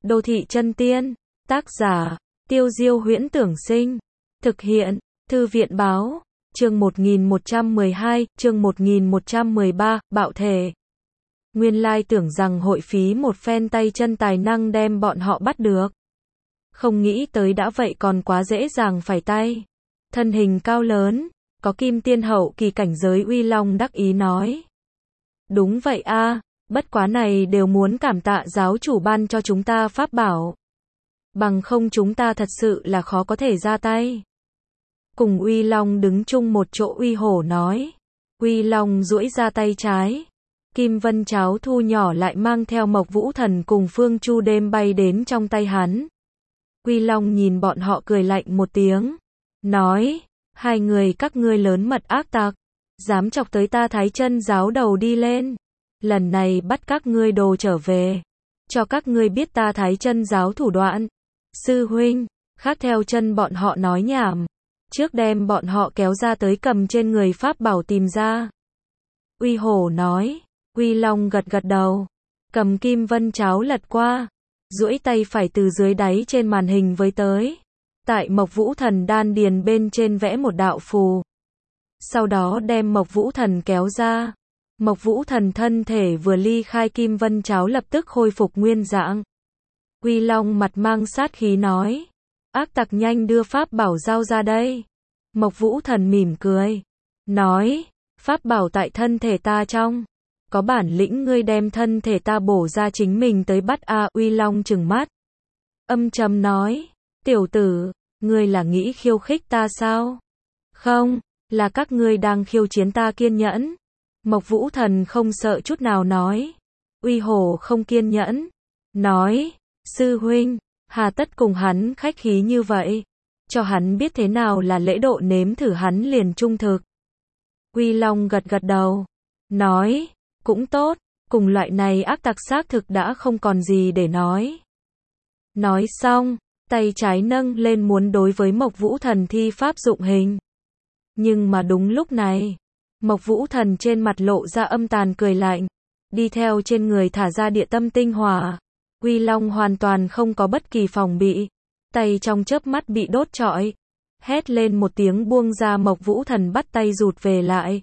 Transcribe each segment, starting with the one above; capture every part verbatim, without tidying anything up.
Đô thị chân tiên. Tác giả, Tiêu Diêu Huyễn Tưởng Sinh. Thực hiện, Thư viện Báo. Chương một nghìn một trăm mười hai, chương một nghìn một trăm mười ba, bạo thể. Nguyên lai tưởng rằng hội phí một phen tay chân tài năng đem bọn họ bắt được. Không nghĩ tới đã vậy còn quá dễ dàng phải tay. Thân hình cao lớn, có kim tiên hậu kỳ cảnh giới Uy Long đắc ý nói. Đúng vậy a, bất quá này đều muốn cảm tạ giáo chủ ban cho chúng ta pháp bảo. Bằng không chúng ta thật sự là khó có thể ra tay. Cùng Uy Long đứng chung một chỗ Uy Hổ nói. Uy Long duỗi ra tay trái. Kim vân cháo thu nhỏ lại mang theo Mộc Vũ Thần cùng Phương Chu đêm bay đến trong tay hắn. Uy Long nhìn bọn họ cười lạnh một tiếng. Nói, hai người các ngươi lớn mật ác tặc. Dám chọc tới ta Thái Chân giáo đầu đi lên. Lần này bắt các ngươi đồ trở về. Cho các ngươi biết ta Thái Chân giáo thủ đoạn. Sư huynh, khác theo chân bọn họ nói nhảm. Trước đem bọn họ kéo ra tới cầm trên người pháp bảo tìm ra. Uy Hổ nói. Uy Long gật gật đầu. Cầm kim vân cháo lật qua. Duỗi tay phải từ dưới đáy trên màn hình với tới. Tại Mộc Vũ Thần đan điền bên trên vẽ một đạo phù. Sau đó đem Mộc Vũ Thần kéo ra. Mộc Vũ Thần thân thể vừa ly khai kim vân cháo lập tức khôi phục nguyên dạng. Uy Long mặt mang sát khí nói. Ác tặc nhanh đưa pháp bảo giao ra đây. Mộc Vũ Thần mỉm cười. Nói, pháp bảo tại thân thể ta trong. Có bản lĩnh ngươi đem thân thể ta bổ ra chính mình tới bắt a. Uy Long trừng mắt. Âm trầm nói. Tiểu tử, ngươi là nghĩ khiêu khích ta sao? Không, là các ngươi đang khiêu chiến ta kiên nhẫn. Mộc Vũ Thần không sợ chút nào nói. Uy Hổ không kiên nhẫn. Nói, sư huynh, hà tất cùng hắn khách khí như vậy. Cho hắn biết thế nào là lễ độ nếm thử hắn liền trung thực. Uy Long gật gật đầu. Nói, cũng tốt, cùng loại này ác tặc xác thực đã không còn gì để nói. Nói xong, tay trái nâng lên muốn đối với Mộc Vũ Thần thi pháp dụng hình. Nhưng mà đúng lúc này, Mộc Vũ Thần trên mặt lộ ra âm tàn cười lạnh, đi theo trên người thả ra địa tâm tinh hỏa. Uy Long hoàn toàn không có bất kỳ phòng bị, tay trong chớp mắt bị đốt trọi, hét lên một tiếng buông ra Mộc Vũ Thần bắt tay rụt về lại.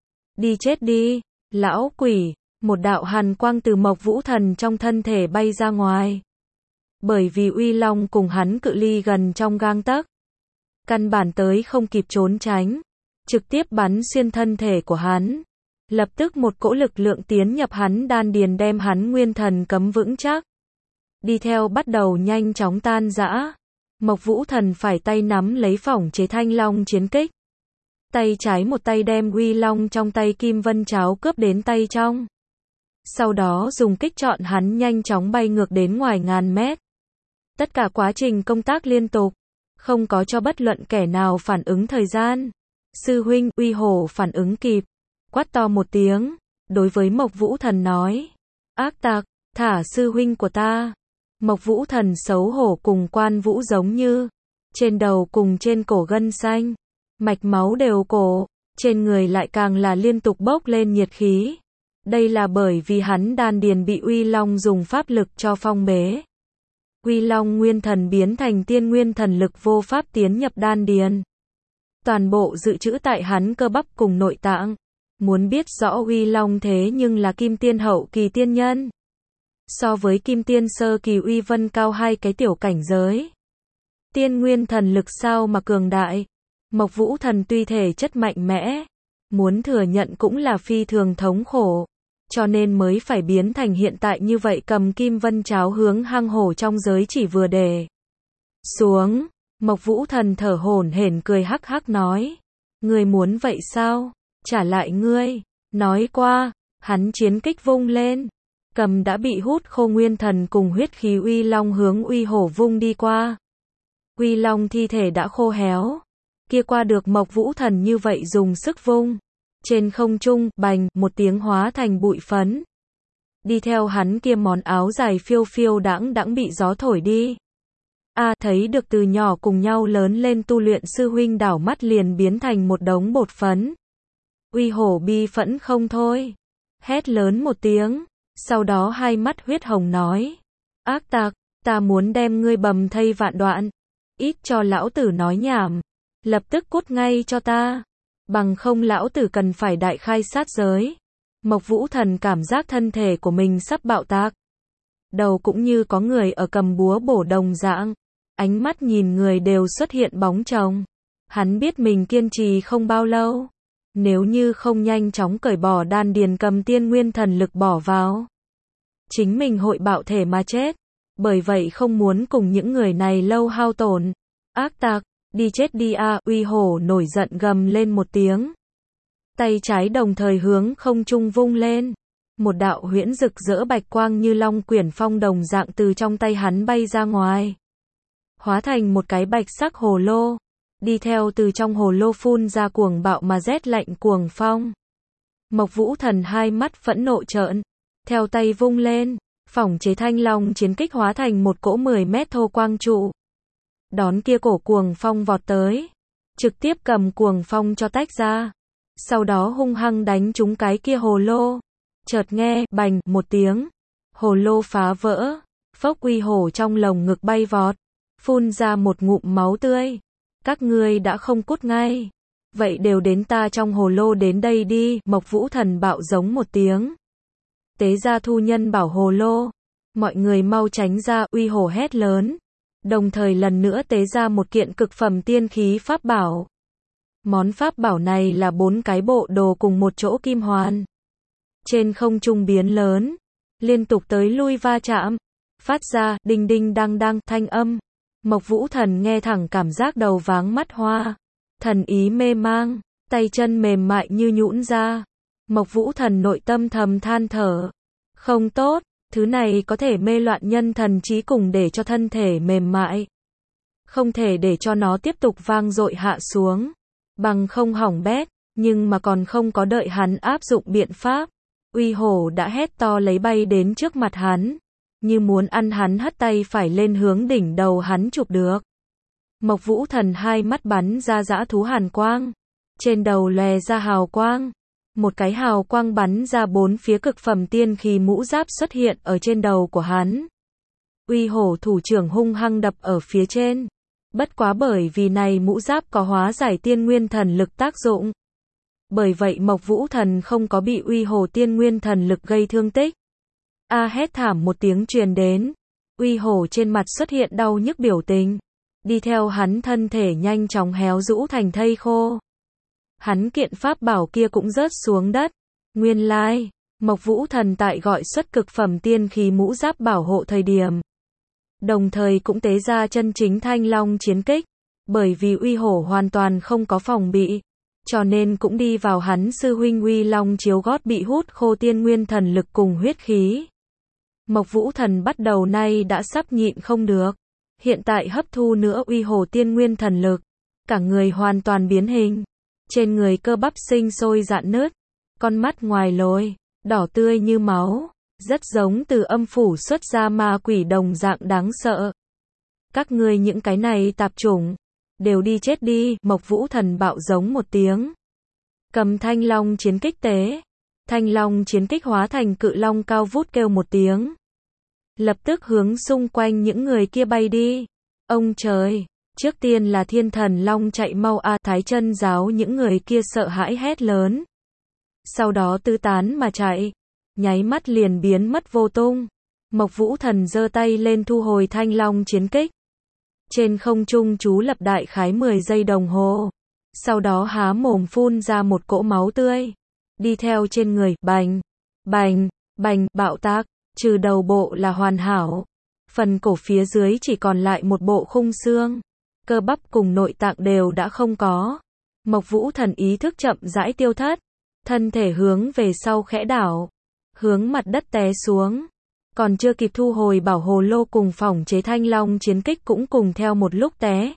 Đi chết đi, lão quỷ, một đạo hàn quang từ Mộc Vũ Thần trong thân thể bay ra ngoài. Bởi vì Uy Long cùng hắn cự ly gần trong gang tấc, căn bản tới không kịp trốn tránh, trực tiếp bắn xuyên thân thể của hắn. Lập tức một cỗ lực lượng tiến nhập hắn đan điền đem hắn nguyên thần cấm vững chắc. Đi theo bắt đầu nhanh chóng tan rã. Mộc Vũ Thần phải tay nắm lấy phỏng chế thanh long chiến kích. Tay trái một tay đem Uy Long trong tay kim vân cháo cướp đến tay trong. Sau đó dùng kích chọn hắn nhanh chóng bay ngược đến ngoài ngàn mét. Tất cả quá trình công tác liên tục, không có cho bất luận kẻ nào phản ứng thời gian. Sư huynh, Uy Hổ phản ứng kịp, quát to một tiếng, đối với Mộc Vũ Thần nói. Ác tặc, thả sư huynh của ta. Mộc Vũ Thần xấu hổ cùng Quan Vũ giống như. Trên đầu cùng trên cổ gân xanh. Mạch máu đều cổ. Trên người lại càng là liên tục bốc lên nhiệt khí. Đây là bởi vì hắn đan điền bị Uy Long dùng pháp lực cho phong bế. Uy Long nguyên thần biến thành tiên nguyên thần lực vô pháp tiến nhập đan điền. Toàn bộ dự trữ tại hắn cơ bắp cùng nội tạng. Muốn biết rõ Uy Long thế nhưng là kim tiên hậu kỳ tiên nhân. So với kim tiên sơ kỳ Uy Vân cao hai cái tiểu cảnh giới. Tiên nguyên thần lực sao mà cường đại. Mộc Vũ Thần tuy thể chất mạnh mẽ, muốn thừa nhận cũng là phi thường thống khổ. Cho nên mới phải biến thành hiện tại như vậy cầm kim vân cháo hướng hang hổ trong giới chỉ vừa để xuống. Mộc Vũ Thần thở hổn hển cười hắc hắc nói. Ngươi muốn vậy sao? Trả lại ngươi. Nói qua, hắn chiến kích vung lên. Cầm đã bị hút khô nguyên thần cùng huyết khí Uy Long hướng Uy Hổ vung đi qua. Uy Long thi thể đã khô héo. Kia qua được Mộc Vũ Thần như vậy dùng sức vung. Trên không trung, bành, một tiếng hóa thành bụi phấn. Đi theo hắn kia món áo dài phiêu phiêu đãng đãng bị gió thổi đi. A, thấy được từ nhỏ cùng nhau lớn lên tu luyện sư huynh đảo mắt liền biến thành một đống bột phấn. Uy Hổ bi phẫn không thôi. Hét lớn một tiếng. Sau đó hai mắt huyết hồng nói. Ác tặc, Ta muốn đem ngươi bầm thây vạn đoạn. Ít cho lão tử nói nhảm. Lập tức cút ngay cho ta. Bằng không lão tử cần phải đại khai sát giới. Mộc Vũ Thần cảm giác thân thể của mình sắp bạo tạc. Đầu cũng như có người ở cầm búa bổ đồng dạng. Ánh mắt nhìn người đều xuất hiện bóng chồng. Hắn biết mình kiên trì không bao lâu. Nếu như không nhanh chóng cởi bỏ đan điền cầm tiên nguyên thần lực bỏ vào, chính mình hội bạo thể mà chết. Bởi vậy không muốn cùng những người này lâu hao tổn. Ác tặc, đi chết đi a, Uy Hổ nổi giận gầm lên một tiếng. Tay trái đồng thời hướng không trung vung lên. Một đạo huyễn rực rỡ bạch quang như long quyển phong đồng dạng từ trong tay hắn bay ra ngoài. Hóa thành một cái bạch sắc hồ lô. Đi theo từ trong hồ lô phun ra cuồng bạo mà rét lạnh cuồng phong. Mộc Vũ Thần hai mắt phẫn nộ trợn. Theo tay vung lên. Phỏng chế thanh long chiến kích hóa thành một cỗ mười mét thô quang trụ. Đón kia cổ cuồng phong vọt tới. Trực tiếp cầm cuồng phong cho tách ra. Sau đó hung hăng đánh trúng cái kia hồ lô. Chợt nghe, bành, một tiếng. Hồ lô phá vỡ. Phốc Uy Hổ trong lồng ngực bay vọt. Phun ra một ngụm máu tươi. Các ngươi đã không cút ngay. Vậy đều đến ta trong hồ lô đến đây đi. Mộc Vũ Thần bạo giống một tiếng. Tế ra thu nhân bảo hồ lô. Mọi người mau tránh ra, Uy Hổ hét lớn. Đồng thời lần nữa tế ra một kiện cực phẩm tiên khí pháp bảo. Món pháp bảo này là bốn cái bộ đồ cùng một chỗ kim hoàn. Trên không trung biến lớn. Liên tục tới lui va chạm. Phát ra, đinh đinh đăng đăng, thanh âm. Mộc Vũ Thần nghe thẳng cảm giác đầu váng mắt hoa. Thần ý mê mang. Tay chân mềm mại như nhũn ra. Mộc Vũ Thần nội tâm thầm than thở. Không tốt, thứ này có thể mê loạn nhân thần trí cùng để cho thân thể mềm mại. Không thể để cho nó tiếp tục vang dội hạ xuống. Bằng không hỏng bét, nhưng mà còn không có đợi hắn áp dụng biện pháp. Uy Hổ đã hét to lấy bay đến trước mặt hắn. Như muốn ăn hắn hất tay phải lên hướng đỉnh đầu hắn chụp được. Mộc Vũ Thần hai mắt bắn ra dã thú hàn quang. Trên đầu lòe ra hào quang. Một cái hào quang bắn ra bốn phía cực phẩm tiên khí mũ giáp xuất hiện ở trên đầu của hắn. Uy Hổ thủ trưởng hung hăng đập ở phía trên. Bất quá bởi vì này mũ giáp có hóa giải tiên nguyên thần lực tác dụng. Bởi vậy Mộc Vũ Thần không có bị Uy Hổ tiên nguyên thần lực gây thương tích. A hét thảm một tiếng truyền đến. Uy Hổ trên mặt xuất hiện đau nhức biểu tình. Đi theo hắn thân thể nhanh chóng héo rũ thành thây khô. Hắn kiện pháp bảo kia cũng rớt xuống đất. Nguyên lai, Mộc Vũ Thần tại gọi xuất cực phẩm tiên khí mũ giáp bảo hộ thời điểm. Đồng thời cũng tế ra chân chính thanh long chiến kích. Bởi vì Uy Hổ hoàn toàn không có phòng bị. Cho nên cũng đi vào hắn sư huynh Uy Long chiếu gót bị hút khô tiên nguyên thần lực cùng huyết khí. Mộc Vũ Thần bắt đầu nay đã sắp nhịn không được. Hiện tại hấp thu nữa Uy Hổ tiên nguyên thần lực. Cả người hoàn toàn biến hình. Trên người cơ bắp sinh sôi rạn nứt. Con mắt ngoài lồi, đỏ tươi như máu. Rất giống từ âm phủ xuất ra ma quỷ đồng dạng đáng sợ. Các ngươi những cái này tạp chủng. Đều đi chết đi, Mộc Vũ Thần bạo giống một tiếng. Cầm thanh long chiến kích tế. Thanh long chiến kích hóa thành cự long cao vút kêu một tiếng. Lập tức hướng xung quanh những người kia bay đi. Ông trời, trước tiên là thiên thần long chạy mau a, Thái Chân giáo những người kia sợ hãi hét lớn. Sau đó tứ tán mà chạy. Nháy mắt liền biến mất vô tung. Mộc Vũ Thần giơ tay lên thu hồi thanh long chiến kích. Trên không trung chú lập đại khái mười giây đồng hồ. Sau đó há mồm phun ra một cỗ máu tươi. Đi theo trên người, bành, bành, bành, bạo tác. Trừ đầu bộ là hoàn hảo. Phần cổ phía dưới chỉ còn lại một bộ khung xương. Cơ bắp cùng nội tạng đều đã không có. Mộc Vũ Thần ý thức chậm rãi tiêu thất. Thân thể hướng về sau khẽ đảo. Hướng mặt đất té xuống. Còn chưa kịp thu hồi bảo hồ lô cùng phỏng chế thanh long chiến kích cũng cùng theo một lúc té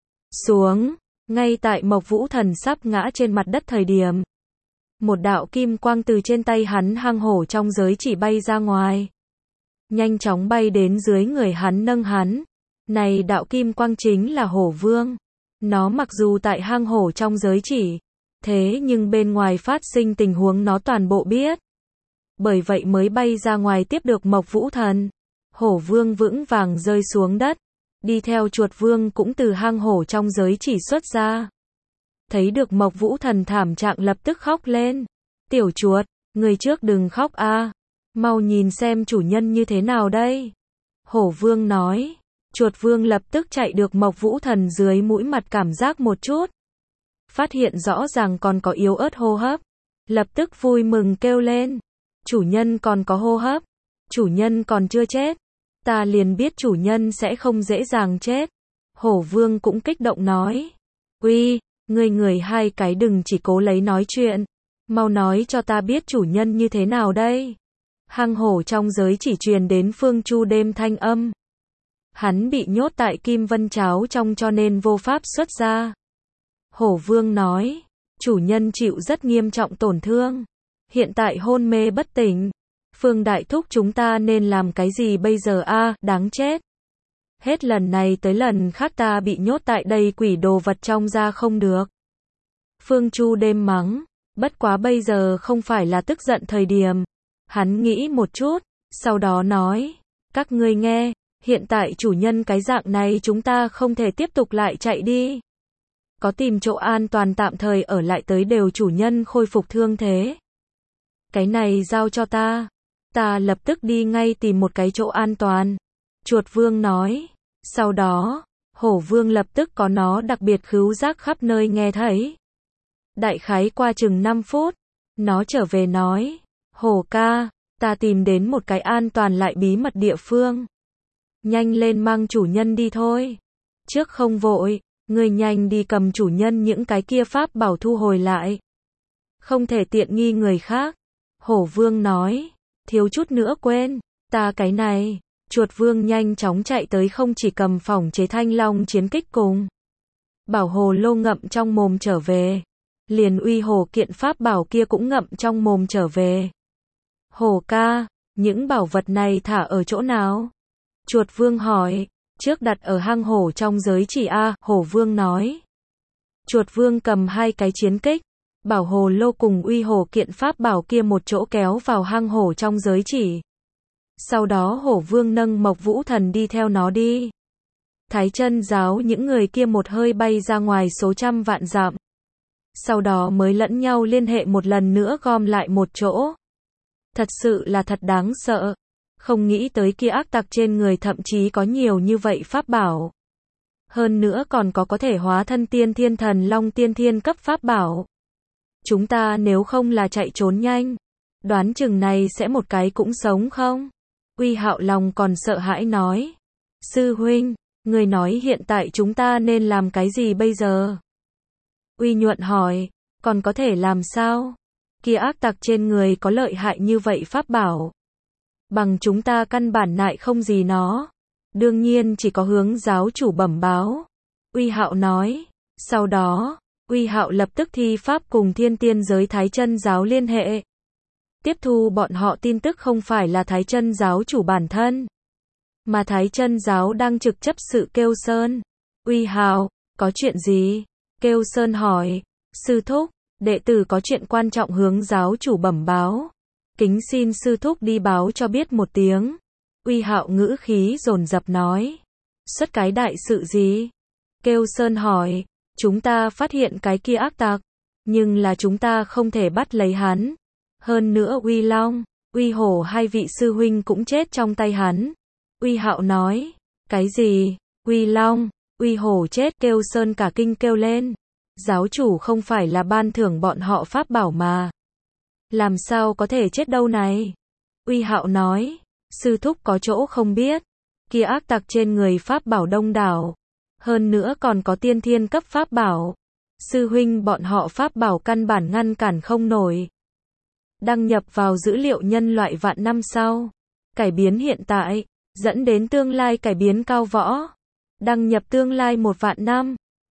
xuống. Ngay tại Mộc Vũ Thần sắp ngã trên mặt đất thời điểm. Một đạo kim quang từ trên tay hắn hang hổ trong giới chỉ bay ra ngoài. Nhanh chóng bay đến dưới người hắn nâng hắn. Này đạo kim quang chính là hổ vương. Nó mặc dù tại hang hổ trong giới chỉ. Thế nhưng bên ngoài phát sinh tình huống nó toàn bộ biết. Bởi vậy mới bay ra ngoài tiếp được Mộc Vũ Thần. Hổ vương vững vàng rơi xuống đất. Đi theo chuột vương cũng từ hang hổ trong giới chỉ xuất ra. Thấy được Mộc Vũ Thần thảm trạng lập tức khóc lên. Tiểu chuột, người trước đừng khóc a, mau nhìn xem chủ nhân như thế nào đây. Hổ vương nói. Chuột vương lập tức chạy được Mộc Vũ Thần dưới mũi mặt cảm giác một chút. Phát hiện rõ ràng còn có yếu ớt hô hấp. Lập tức vui mừng kêu lên. Chủ nhân còn có hô hấp. Chủ nhân còn chưa chết. Ta liền biết chủ nhân sẽ không dễ dàng chết. Hổ vương cũng kích động nói. Uy, người người hai cái đừng chỉ cố lấy nói chuyện. Mau nói cho ta biết chủ nhân như thế nào đây. Hang hổ trong giới chỉ truyền đến Phương Chu Đêm thanh âm. Hắn bị nhốt tại Kim Vân Cháo trong cho nên vô pháp xuất ra. Hổ vương nói. Chủ nhân chịu rất nghiêm trọng tổn thương. Hiện tại hôn mê bất tỉnh. Phương Đại Thúc chúng ta nên làm cái gì bây giờ a, đáng chết. Hết lần này tới lần khác ta bị nhốt tại đây quỷ đồ vật trong ra không được. Phương Chu Đêm mắng. Bất quá bây giờ không phải là tức giận thời điểm. Hắn nghĩ một chút, sau đó nói. Các ngươi nghe, hiện tại chủ nhân cái dạng này chúng ta không thể tiếp tục lại chạy đi. Có tìm chỗ an toàn tạm thời ở lại tới đều chủ nhân khôi phục thương thế. Cái này giao cho ta. Ta lập tức đi ngay tìm một cái chỗ an toàn. Chuột vương nói. Sau đó, hổ vương lập tức có nó đặc biệt khứu giác khắp nơi nghe thấy. Đại khái qua chừng năm phút, nó trở về nói. Hổ ca, ta tìm đến một cái an toàn lại bí mật địa phương. Nhanh lên mang chủ nhân đi thôi. Trước không vội, người nhanh đi cầm chủ nhân những cái kia pháp bảo thu hồi lại. Không thể tiện nghi người khác. Hổ vương nói. Thiếu chút nữa quên, ta cái này. Chuột vương nhanh chóng chạy tới không chỉ cầm phỏng chế thanh long chiến kích cùng. Bảo hồ lô ngậm trong mồm trở về. Liền uy hồ kiện pháp bảo kia cũng ngậm trong mồm trở về. Hổ ca, những bảo vật này thả ở chỗ nào? Chuột vương hỏi. Trước đặt ở hang hổ trong giới chỉ a, hổ vương nói. Chuột vương cầm hai cái chiến kích. Bảo hồ lô cùng uy hồ kiện pháp bảo kia một chỗ kéo vào hang hổ trong giới chỉ. Sau đó hổ vương nâng Mộc Vũ Thần đi theo nó đi. Thái chân giáo những người kia một hơi bay ra ngoài số trăm vạn dặm. Sau đó mới lẫn nhau liên hệ một lần nữa gom lại một chỗ. Thật sự là thật đáng sợ. Không nghĩ tới kia ác tặc trên người thậm chí có nhiều như vậy pháp bảo. Hơn nữa còn có có thể hóa thân tiên thiên thần long tiên thiên cấp pháp bảo. Chúng ta nếu không là chạy trốn nhanh, đoán chừng này sẽ một cái cũng sống không? Uy Hạo lòng còn sợ hãi nói. Sư huynh, người nói hiện tại chúng ta nên làm cái gì bây giờ? Uy Nhuận hỏi, còn có thể làm sao? Kia ác tặc trên người có lợi hại như vậy pháp bảo. Bằng chúng ta căn bản nại không gì nó. Đương nhiên chỉ có hướng giáo chủ bẩm báo. Uy Hạo nói. Sau đó, Uy Hạo lập tức thi pháp cùng thiên tiên giới Thái chân giáo liên hệ. Tiếp thu bọn họ tin tức không phải là Thái chân giáo chủ bản thân, mà Thái chân giáo đang trực chấp sự Kêu Sơn. Uy Hạo, có chuyện gì? Kêu Sơn hỏi. Sư thúc, đệ tử có chuyện quan trọng hướng giáo chủ bẩm báo. Kính xin sư thúc đi báo cho biết một tiếng. Uy Hạo ngữ khí dồn dập nói. Xuất cái đại sự gì? Kêu Sơn hỏi. Chúng ta phát hiện cái kia ác tặc, nhưng là chúng ta không thể bắt lấy hắn. Hơn nữa Uy Long, Uy Hổ hai vị sư huynh cũng chết trong tay hắn. Uy Hạo nói. Cái gì? Uy Long, Uy Hổ chết? Kêu Sơn cả kinh kêu lên. Giáo chủ không phải là ban thưởng bọn họ pháp bảo mà. Làm sao có thể chết đâu này? Uy Hạo nói. Sư thúc có chỗ không biết. Kia ác tặc trên người pháp bảo đông đảo. Hơn nữa còn có tiên thiên cấp pháp bảo. Sư huynh bọn họ pháp bảo căn bản ngăn cản không nổi. Đăng nhập vào dữ liệu nhân loại vạn năm sau. Cải biến hiện tại, dẫn đến tương lai cải biến cao võ. Đăng nhập tương lai một vạn năm.